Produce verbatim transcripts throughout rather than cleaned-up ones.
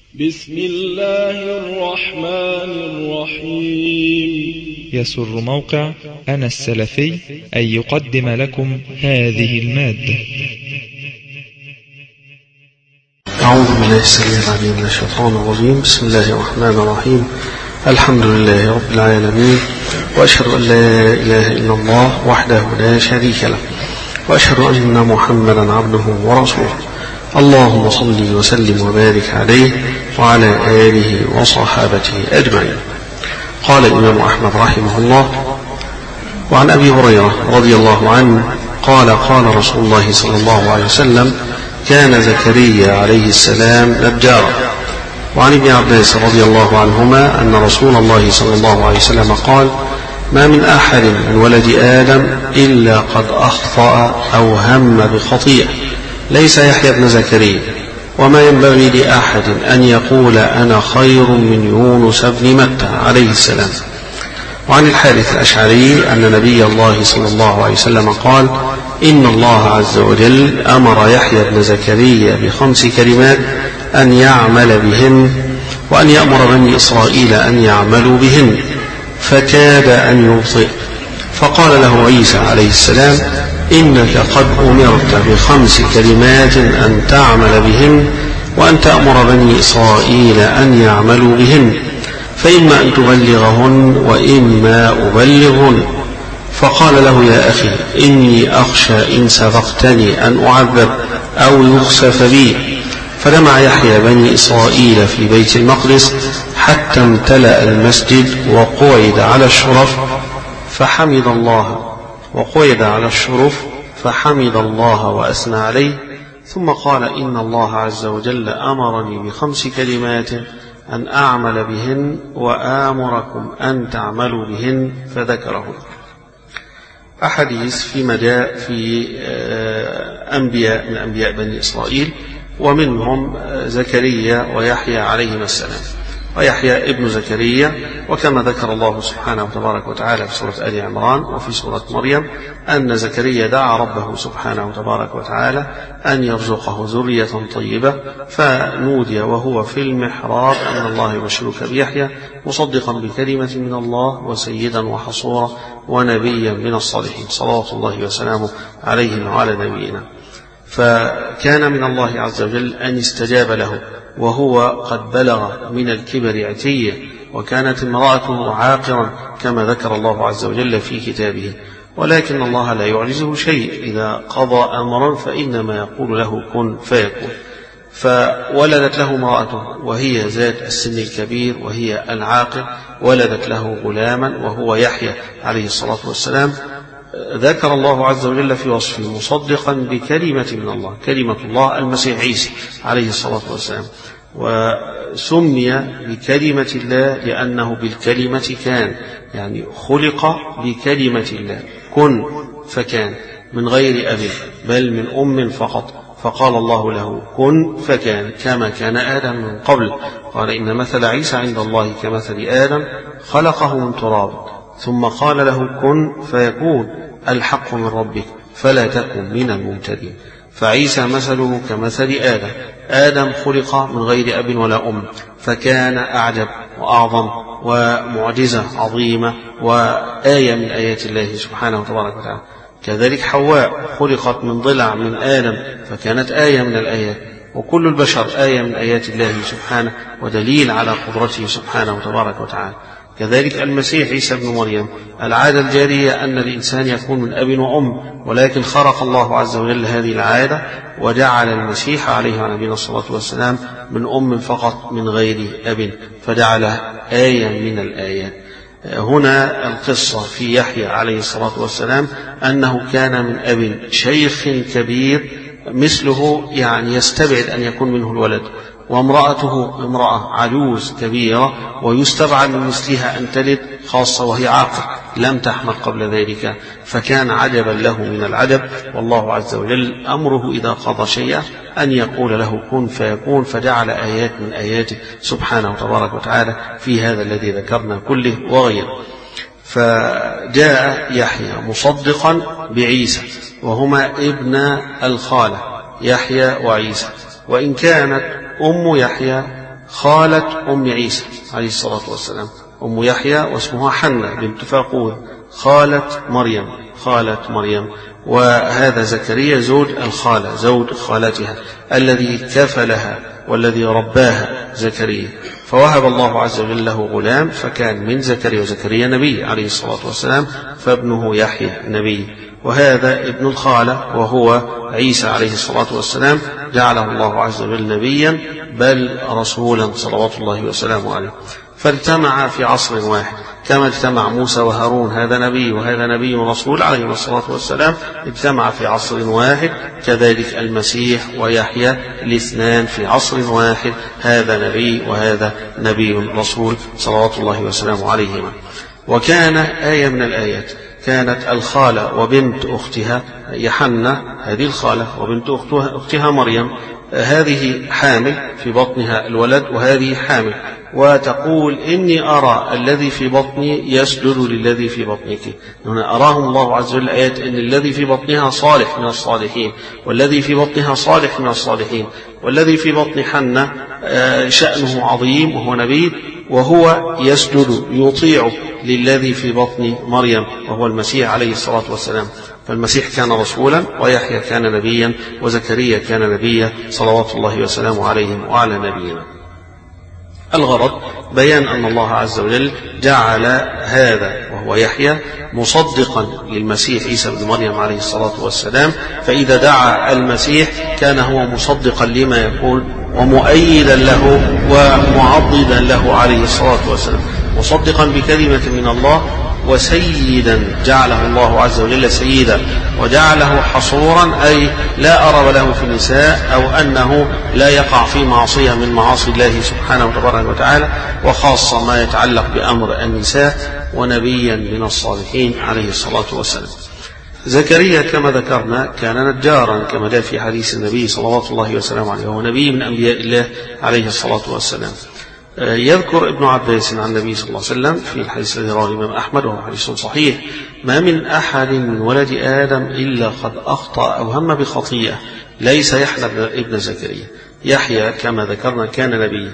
بسم الله الرحمن الرحيم. يسر موقع أنا السلفي أن يقدم لكم هذه المادة. أعوذ بالله السميع العليم من الشيطان الرجيم. بسم الله الرحمن الرحيم. الحمد لله رب العالمين، وأشهد أن لا إله إلا الله وحده لا شريك له، وأشهد أن محمدا عبده ورسوله. اللهم صل وسلم وبارك عليه وعلى آله وصحابته أجمعين. قال الإمام أحمد رحمه الله: وعن أبي هريرة رضي الله عنه قال: قال رسول الله صلى الله عليه وسلم: كان زكريا عليه السلام نجارا. وعن ابن عباس رضي الله عنهما أن رسول الله صلى الله عليه وسلم قال: ما من أحد من ولد آدم إلا قد أخطأ أو هم بخطيئة، ليس يحيى بن زكريا، وما ينبغي لأحد أن يقول أنا خير من يونس بن متى عليه السلام. وعن الحارث الأشعري أن نبي الله صلى الله عليه وسلم قال: إن الله عز وجل أمر يحيى بن زكريا بخمس كلمات أن يعمل بهن، وأن يأمر بني إسرائيل أن يعملوا بهن، فكاد أن يبطئ، فقال له عيسى عليه السلام: إنك قد أمرت بخمس كلمات أن تعمل بهن، وأن تأمر بني إسرائيل أن يعملوا بهن، فإما أن تبلغهن وإما أبلغهن. فقال له: يا أخي، إني أخشى إن سبقتني أن أعذب أو يخسف بي. فجمع يحيى بني إسرائيل في بيت المقدس حتى امتلأ المسجد، وقعد على الشرف فحمد الله وقعد على الشرف فحمد الله وأثنى عليه، ثم قال: إن الله عز وجل أمرني بخمس كلمات أن أعمل بهن وآمركم أن تعملوا بهن، فذكرهن. أحاديث فيما جاء في أنبياء من أنبياء بني إسرائيل، ومنهم زكريا ويحيى عليهما السلام. ويحيى ابن زكريا، وكما ذكر الله سبحانه وتبارك وتعالى في سورة آل عمران وفي سورة مريم أن زكريا دعا ربه سبحانه وتبارك وتعالى أن يرزقه ذرية طيبة، فنودي وهو في المحراب أن الله يبشرك بيحيى مصدقا بكلمة من الله وسيدا وحصورا ونبيا من الصالحين، صلوات الله وسلامه عليه وعلى نبينا. فكان من الله عز وجل أن استجاب له وهو قد بلغ من الكبر عتيا، وكانت امرأته عاقرا كما ذكر الله عز وجل في كتابه، ولكن الله لا يعجزه شيء، إذا قضى أمرا فإنما يقول له كن فيكون. فولدت له امرأته وهي ذات السن الكبير وهي العاقر، ولدت له غلاما وهو يحيى عليه الصلاة والسلام. ذكر الله عز وجل في وصفه مصدقا بكلمة من الله، كلمة الله المسيح عيسى عليه الصلاة والسلام، وسمي بكلمة الله لأنه بالكلمة كان، يعني خلق بكلمة الله، كن فكان، من غير أب بل من أم فقط، فقال الله له كن فكان، كما كان آدم من قبل. قال: إن مثل عيسى عند الله كمثل آدم خلقه من تراب ثم قال له كن فيكون، الحق من ربك فلا تكن من الممتدين. فعيسى مثله كمثل آدم، آدم خلق من غير أب ولا أم، فكان أعجب وأعظم ومعجزة عظيمة وآية من آيات الله سبحانه وتبارك وتعالى. كذلك حواء خلقت من ضلع من آدم، فكانت آية من الآيات، وكل البشر آية من آيات الله سبحانه ودليل على قدرته سبحانه وتبارك وتعالى. كذلك المسيح عيسى بن مريم، العادة الجارية أن الإنسان يكون من أب وأم، ولكن خرق الله عز وجل هذه العادة وجعل المسيح عليه وعلى نبينا الصلاة والسلام من أم فقط من غير أب، فجعله آية من الآيات. هنا القصة في يحيى عليه الصلاة والسلام أنه كان من أب شيخ كبير مثله، يعني يستبعد أن يكون منه الولد، وامرأته امرأة عجوز كبيرة ويستبعد من مثلها أن تلد، خاصة وهي عاقر لم تحمل قبل ذلك، فكان عجبا له من العجب. والله عز وجل أمره إذا قضى شيئا أن يقول له كن فيكون، فجعل آيات من آياته سبحانه وتبارك وتعالى في هذا الذي ذكرنا كله وغيره. فجاء يحيى مصدقا بعيسى، وهما ابن الخالة يحيى وعيسى، وإن كانت أم يحيى خالة أم عيسى عليه الصلاة والسلام، أم يحيى واسمها حنة بنت فاقود، خالة مريم خالة مريم. وهذا زكريا زوج الخالة، زوج خالتها الذي كفلها والذي رباها زكريا، فوهب الله عز وجل له غلام فكان من زكريا، وزكريا نبي عليه الصلاة والسلام، فابنه يحيى نبي. وهذا ابن الخالة وهو عيسى عليه الصلاة والسلام جعله الله عز وجل نبيا بل رسولا صلوات الله وسلامه عليه. فاجتمع في عصر واحد كما اجتمع موسى وهارون، هذا نبي وهذا نبي ورسول عليه الصلاة والسلام، اجتمع في عصر واحد. كذلك المسيح ويحيى الاثنان في عصر واحد، هذا نبي وهذا نبي رسول صلوات الله وسلامه عليهما. وكان آية من الآيات، كانت الخالة وبنت أختها يحنة، هذه الخالة وبنت أختها, أختها مريم، هذه حامل في بطنها الولد وهذه حامل، وتقول إني أرى الذي في بطني يسجد للذي في بطنك. هنا أراهم الله عز وجل آيات أن الذي في بطنها صالح من الصالحين، والذي في بطنها صالح من الصالحين، والذي في بطن حنة شأنه عظيم وهو نبي، وهو يسجد يطيع للذي في بطن مريم وهو المسيح عليه الصلاة والسلام. فالمسيح كان رسولا، ويحيى كان نبيا، وزكريا كان نبيا صلوات الله وسلامه عليهم وعلى نبينا. الغرض بيان أن الله عز وجل جعل هذا وهو يحيى مصدقا للمسيح عيسى بن مريم عليه الصلاة والسلام، فإذا دعا المسيح كان هو مصدقا لما يقول ومؤيدا له ومعضدا له عليه الصلاة والسلام، مصدقا بكلمة من الله، وسيدا جعله الله عز وجل سيدا، وجعله حصورا أي لا أرب له في النساء، أو أنه لا يقع في معصية من معاصي الله سبحانه وتبارك وتعالى، وخاصة ما يتعلق بأمر النساء، ونبيا من الصالحين عليه الصلاة والسلام. زكريا كما ذكرنا كان نجارا كما جاء في حديث النبي صلوات الله وسلامه عليه، وهو نبي من أنبياء الله عليه الصلاة والسلام. يذكر ابن عباس عن النبي صلى الله عليه وسلم في الحديث الذي رواه الإمام أحمد وهو حديث صحيح: ما من أحد من ولد آدم إلا قد أخطأ أو هم بخطيئة ليس يحيى ابن زكريا. يحيى كما ذكرنا كان نبيا،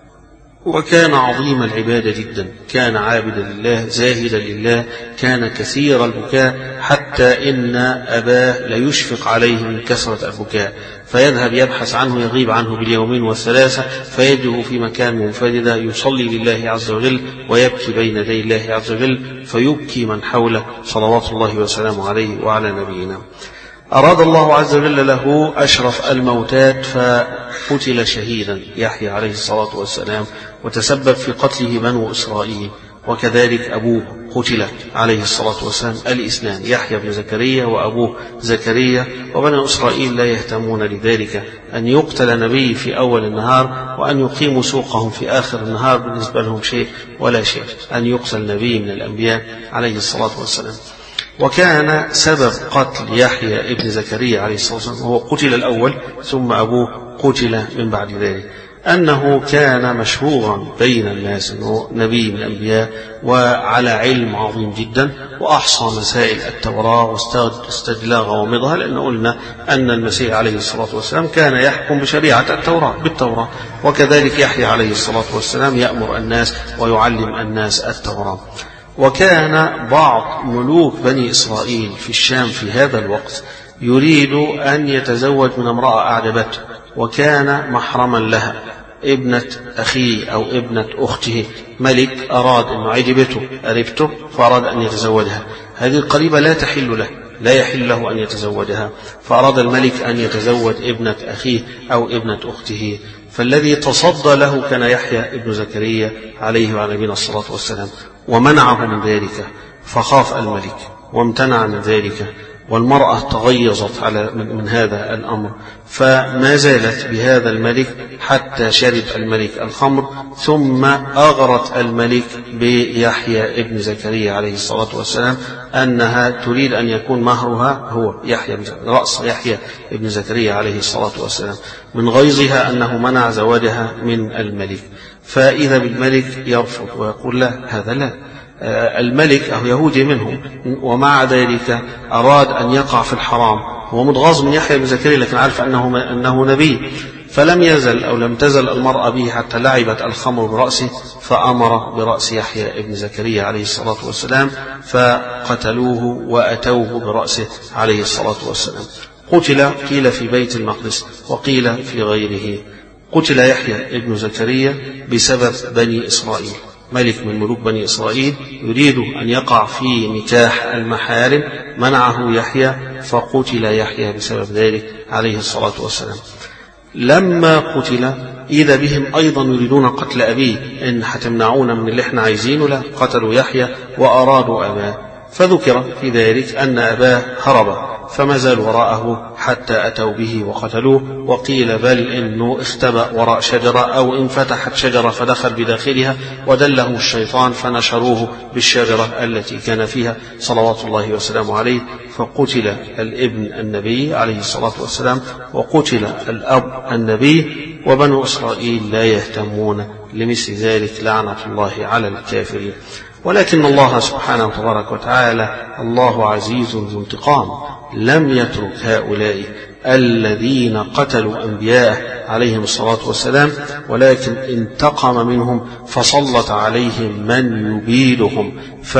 وكان عظيم العبادة جدا، كان عابدا لله زاهدا لله، كان كثير البكاء حتى إن أباه ليشفق عليه من كثرة البكاء، فيذهب يبحث عنه، يغيب عنه باليومين والثلاثة، فيجده في مكان منفرد يصلي لله عز وجل ويبكي بين يدي الله عز وجل، فيبكي من حوله صلوات الله وسلامه عليه وعلى نبينا. أراد الله عز وجل له أشرف الموتات فقتل شهيدا يحيى عليه الصلاة والسلام، وتسبب في قتله بنو إسرائيل، وكذلك أبوه قتل عليه الصلاة والسلام، الإسلام يحيى بن زكريا وأبوه زكريا، وبنو إسرائيل لا يهتمون لذلك، أن يقتل نبي في أول النهار وأن يقيموا سوقهم في آخر النهار بالنسبة لهم شيء ولا شيء، أن يقتل نبي من الأنبياء عليه الصلاة والسلام. وكان سبب قتل يحيى ابن زكريا عليه الصلاة والسلام هو قتل الأول ثم أبوه قتل من بعد ذلك، أنه كان مشهورا بين الناس أنه نبي من الأنبياء وعلى علم عظيم جدا، وأحصى مسائل التوراة واستجلى غوامضها، لأن قلنا أن المسيح عليه الصلاة والسلام كان يحكم بشريعة التوراة بالتوراة، وكذلك يحيى عليه الصلاة والسلام يأمر الناس ويعلم الناس التوراة. وكان بعض ملوك بني إسرائيل في الشام في هذا الوقت يريد أن يتزوج من امرأة أعجبته، وكان محرما لها، ابنة أخيه أو ابنة أخته، ملك أراد أن عجبته قريبته فأراد أن يتزوجها، هذه القريبة لا تحل له، لا يحل له أن يتزوجها، فأراد الملك أن يتزوج ابنة أخيه أو ابنة أخته، فالذي تصدى له كان يحيى ابن زكريا عليه وعلى نبينا الصلاة والسلام، ومنعه من ذلك، فخاف الملك وامتنع من ذلك، والمرأة تغيظت على من هذا الأمر، فما زالت بهذا الملك حتى شرب الملك الخمر، ثم أغرت الملك بيحيى ابن زكريا عليه الصلاة والسلام أنها تريد أن يكون مهرها هو يحيى رأس يحيى ابن زكريا عليه الصلاة والسلام، من غيظها أنه منع زواجها من الملك. فإذا بالملك يرفض ويقول لا، هذا لا، الملك أو يهودي منهم، ومع ذلك أراد أن يقع في الحرام، هو متغاظ من يحيى بن زكريا لكن عارف أنه, أنه نبي، فلم يزل أو لم تزل المرأة به حتى لعبت الخمر برأسه، فأمر برأس يحيى ابن زكريا عليه الصلاة والسلام فقتلوه وأتوه برأسه عليه الصلاة والسلام. قتل قيل في بيت المقدس وقيل في غيره. قتل يحيى ابن زكريا بسبب بني إسرائيل، ملك من ملوك بني إسرائيل يريد أن يقع في نكاح المحارم، منعه يحيى فقتل يحيى بسبب ذلك عليه الصلاة والسلام. لما قتل إذا بهم أيضا يريدون قتل أبيه، إن هتمنعونا من اللي احنا عايزينه، لا، قتلوا يحيى وأرادوا أباه. فذكر في ذلك أن أباه هرب فما زال وراءه حتى أتوا به وقتلوه، وقيل بل إنه اختبأ وراء شجرة أو انفتحت شجرة فدخل بداخلها ودله الشيطان فنشروه بالشجرة التي كان فيها صلوات الله وسلامه عليه، فقتل الابن النبي عليه الصلاة والسلام وقتل الأب النبي، وبنو إسرائيل لا يهتمون لمثل ذلك، لعنة الله على الكافرين. ولكن الله سبحانه تبارك وتعالى الله عزيز ذو انتقام، لم يترك هؤلاء الذين قتلوا أنبياءه عليهم الصلاة والسلام، ولكن انتقم منهم فسلط عليهم من يبيدهم.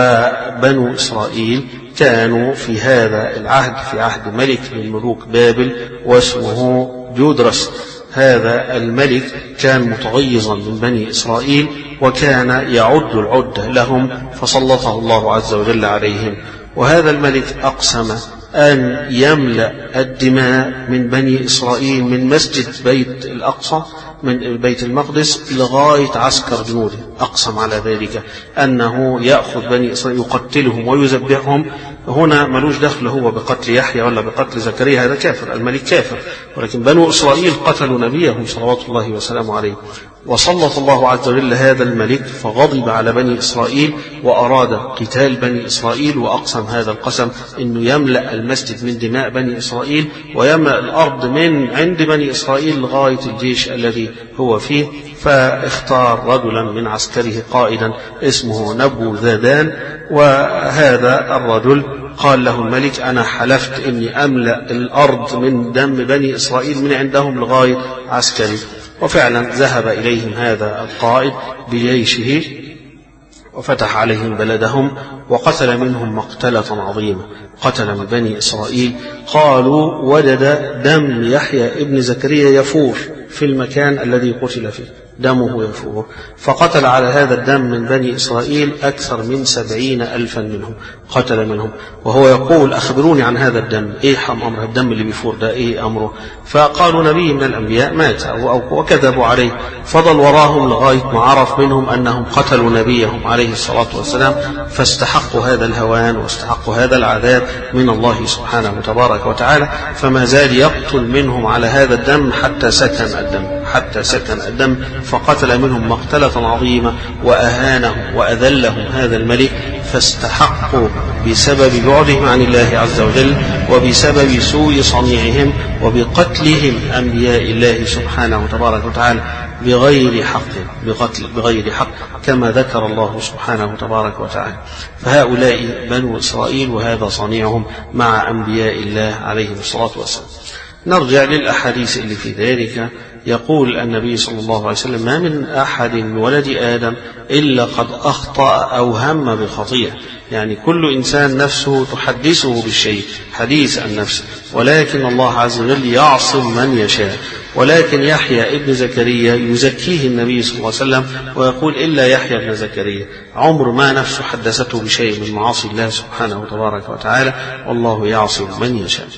فبنو إسرائيل كانوا في هذا العهد في عهد ملك من ملوك بابل واسمه جودرس. هذا الملك كان متغيظا من بني إسرائيل وكان يعد العدة لهم، فسلطه الله عز وجل عليهم. وهذا الملك أقسم أن يملأ الدماء من بني إسرائيل من مسجد بيت الأقصى من بيت المقدس لغاية عسكر جنوده، أقسم على ذلك أنه يأخذ بني إسرائيل يقتلهم ويذبحهم. هنا ملوش دخل هو بقتل يحيى ولا بقتل زكريا، هذا كافر، الملك كافر، ولكن بنو إسرائيل قتلوا نبيهم صلوات الله وسلامه عليه. وسلط الله عز وجل هذا الملك فغضب على بني إسرائيل وأراد قتال بني إسرائيل، وأقسم هذا القسم أنه يملأ المسجد من دماء بني إسرائيل ويملأ الأرض من عند بني إسرائيل لغاية الجيش الذي هو فيه. فاختار رجلا من عسكره قائدا اسمه نبوذردان، وهذا الرجل قال له الملك أنا حلفت أني أملأ الأرض من دم بني إسرائيل من عندهم لغاية عسكري. وفعلا ذهب إليهم هذا القائد بجيشه وفتح عليهم بلدهم وقتل منهم مقتلة عظيمة، قتل من بني إسرائيل. قالوا وجد دم يحيى ابن زكريا يفور في المكان الذي قتل فيه، دمه يفور، فقتل على هذا الدم من بني إسرائيل أكثر من سبعين ألفا منهم، قتل منهم. وهو يقول أخبروني عن هذا الدم، إيه أمر الدم اللي بيفور ده، إيه أمره؟ فقالوا نبي من الأنبياء مات وكذبوا عليه. فضل وراهم لغاية ما عرف منهم أنهم قتلوا نبيهم عليه الصلاة والسلام، فاستحقوا هذا الهوان واستحقوا هذا العذاب من الله سبحانه تبارك وتعالى. فما زال يقتل منهم على هذا الدم حتى سكن الدم حتى سكن الدم فقتل منهم مقتلة عظيمة وأهانهم وأذلهم هذا الملك، فاستحقوا بسبب بعدهم عن الله عز وجل وبسبب سوء صنيعهم وبقتلهم أنبياء الله سبحانه تبارك وتعالى بغير حق بقتل بغير حق كما ذكر الله سبحانه تبارك وتعالى. فهؤلاء بنو إسرائيل وهذا صنيعهم مع أنبياء الله عليهم الصلاة والسلام. نرجع للأحاديث اللي في ذلك. يقول النبي صلى الله عليه وسلم ما من أحد من ولد آدم إلا قد أخطأ أو هم بخطيئة، يعني كل إنسان نفسه تحدثه بالشيء حديث عن نفسه، ولكن الله عز وجل يعصم من يشاء. ولكن يحيى ابن زكريا يزكيه النبي صلى الله عليه وسلم ويقول إلا يحيى ابن زكريا، عمر ما نفسه حدثته بشيء من معاصي الله سبحانه تبارك وتعالى، والله يعصم من يشاء.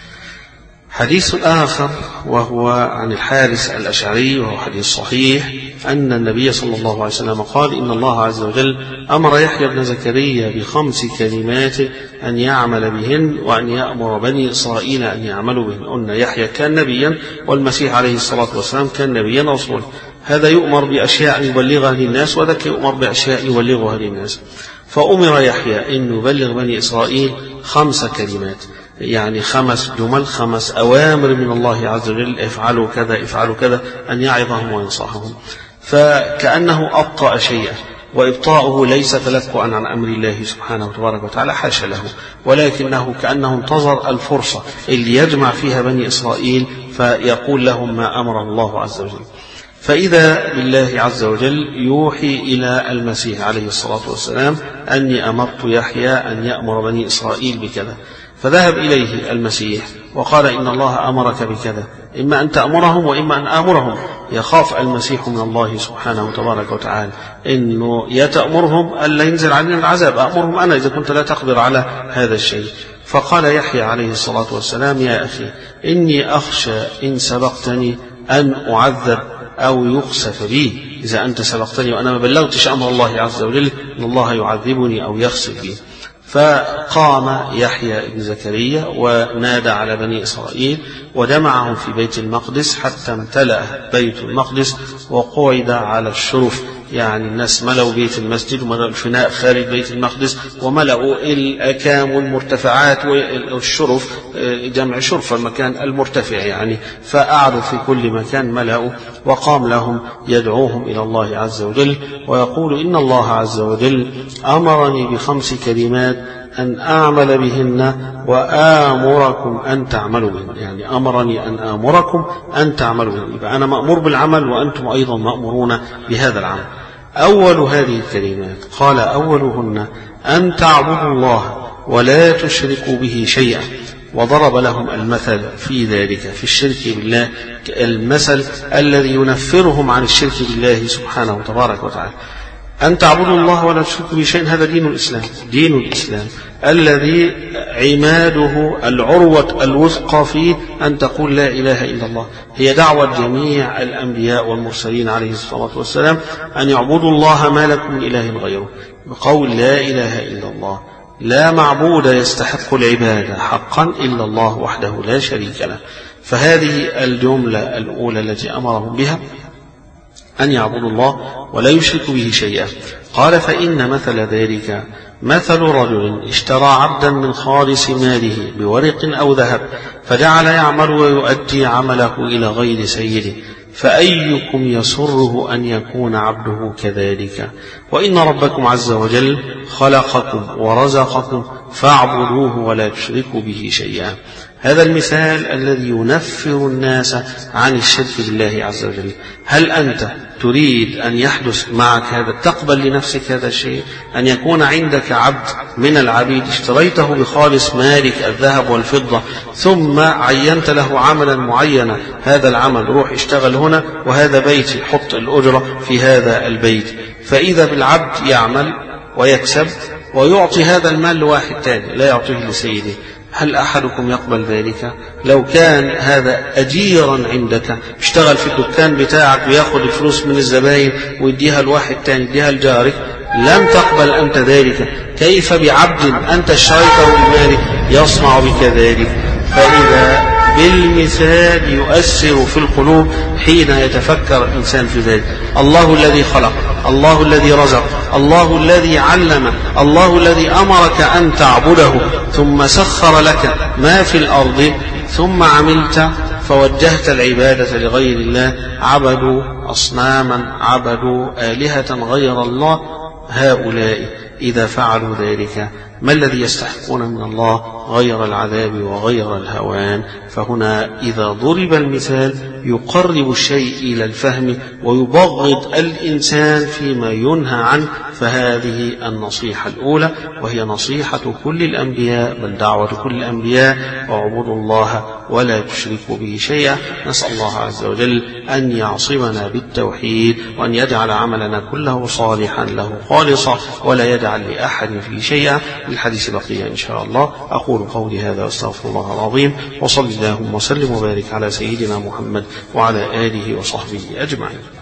حديث آخر وهو عن الحارث الأشعري وهو حديث صحيح أن النبي صلى الله عليه وسلم قال إن الله عز وجل أمر يحيى بن زكريا بخمس كلمات أن يعمل بهن وأن يأمر بني إسرائيل أن يعملوا بهن. قلنا يحيى كان نبيا والمسيح عليه الصلاة والسلام كان نبيا رسولا، هذا يؤمر بأشياء يبلغها للناس وذاك يؤمر بأشياء يبلغها للناس. فأمر يحيى أن يبلغ بني إسرائيل خمس كلمات، يعني خمس جمل، خمس أوامر من الله عز وجل، افعلوا كذا افعلوا كذا، أن يعظهم وينصحهم. فكأنه أبطأ شيئا، وإبطاؤه ليس تلكؤا عن أمر الله سبحانه تبارك وتعالى، حاشا له، ولكنه كأنه انتظر الفرصة اللي يجمع فيها بني إسرائيل فيقول لهم ما أمر الله عز وجل. فإذا بالله عز وجل يوحي إلى المسيح عليه الصلاة والسلام أني أمرت يحيى أن يأمر بني إسرائيل بكذا، فذهب إليه المسيح وقال إن الله أمرك بكذا، إما أن تأمرهم وإما أن آمرهم. يخاف المسيح من الله سبحانه تبارك وتعالى إنه يتأمرهم ألا ينزل علينا العذاب، أأمرهم أنا إذا كنت لا تقدر على هذا الشيء. فقال يحيى عليه الصلاة والسلام يا أخي إني أخشى إن سبقتني أن أعذب أو يخسف بي، إذا أنت سبقتني وأنا ما بلغتش أمر الله عز وجل أن الله يعذبني أو يخسف بي. فقام يحيى بن زكريا ونادى على بني إسرائيل وجمعهم في بيت المقدس حتى امتلأ بيت المقدس وقعد على الشرف، يعني الناس ملأوا بيت المسجد وملأوا الفناء خارج بيت المقدس وملأوا الأكام والمرتفعات والشرف، جمع شرف المكان المرتفع يعني، فأعرض في كل مكان ملأوا، وقام لهم يدعوهم إلى الله عز وجل ويقول إن الله عز وجل أمرني بخمس كلمات أن أعمل بهن وآمركم أن تعملوا بهن، يعني أمرني أن آمركم أن تعملوا بهن، يبقى أنا مأمور بالعمل وأنتم أيضا مأمورون بهذا العمل. أول هذه الكلمات قال أولهن أن تعبدوا الله ولا تشركوا به شيئا، وضرب لهم المثل في ذلك في الشرك بالله، المثل الذي ينفرهم عن الشرك بالله سبحانه تبارك وتعالى. أن تعبدوا الله ولا تشركوا به شيئا، هذا دين الإسلام، دين الإسلام الذي عماده العروة الوثقى فيه أن تقول لا إله إلا الله. هي دعوة جميع الأنبياء والمرسلين عليه الصلاة والسلام أن يعبدوا الله ما لكم من إله غيره، بقول لا إله إلا الله، لا معبود يستحق العبادة حقا إلا الله وحده لا شريك له. فهذه الجملة الأولى التي أمرهم بها أن يعبدوا الله ولا يشركوا به شيئا. قال فإن مثل ذلك مثل رجل اشترى عبدا من خالص ماله بورق أو ذهب، فجعل يعمل ويؤدي عمله إلى غير سيده، فأيكم يسره أن يكون عبده كذلك؟ وإن ربكم عز وجل خلقكم ورزقكم فاعبدوه ولا تشركوا به شيئا. هذا المثال الذي ينفر الناس عن الشرك بالله عز وجل. هل أنت تريد أن يحدث معك هذا؟ تقبل لنفسك هذا الشيء، أن يكون عندك عبد من العبيد اشتريته بخالص مالك الذهب والفضة، ثم عينت له عملا معينا، هذا العمل روح اشتغل هنا وهذا بيتي، حط الأجرة في هذا البيت، فإذا بالعبد يعمل ويكسب ويعطي هذا المال لواحد تاني لا يعطيه لسيده. هل أحدكم يقبل ذلك؟ لو كان هذا أجيرا عندك اشتغل في الدكان بتاعك ويأخذ الفلوس من الزبائن ويديها لواحد تاني، يديها لجارك، لم تقبل أنت ذلك، كيف بعبد أنت اشتريته بمالك يصنع بك ذلك؟ فإذا بالمثال يؤثر في القلوب حين يتفكر الإنسان في ذلك. الله الذي خلق، الله الذي رزق، الله الذي علم، الله الذي أمرك أن تعبده، ثم سخر لك ما في الأرض، ثم عملت فوجهت العبادة لغير الله، عبدوا أصناما، عبدوا آلهة غير الله. هؤلاء إذا فعلوا ذلك ما الذي يستحقون من الله غير العذاب وغير الهوان؟ فهنا إذا ضرب المثال يقرب الشيء إلى الفهم ويبغض الإنسان فيما ينهى عنه. فهذه النصيحة الأولى، وهي نصيحة كل الأنبياء، بل دعوة كل الأنبياء، واعبدوا الله ولا تشركوا به شيئا. نسأل الله عز وجل أن يعصمنا بالتوحيد، وأن يجعل عملنا كله صالحا له خالصا، ولا يجعل لأحد فيه شيئا. الحديث بقية إن شاء الله. أقول قولي هذا واستغفر الله العظيم، وصلى اللهم وسلم وبارك على سيدنا محمد وعلى آله وصحبه أجمعين.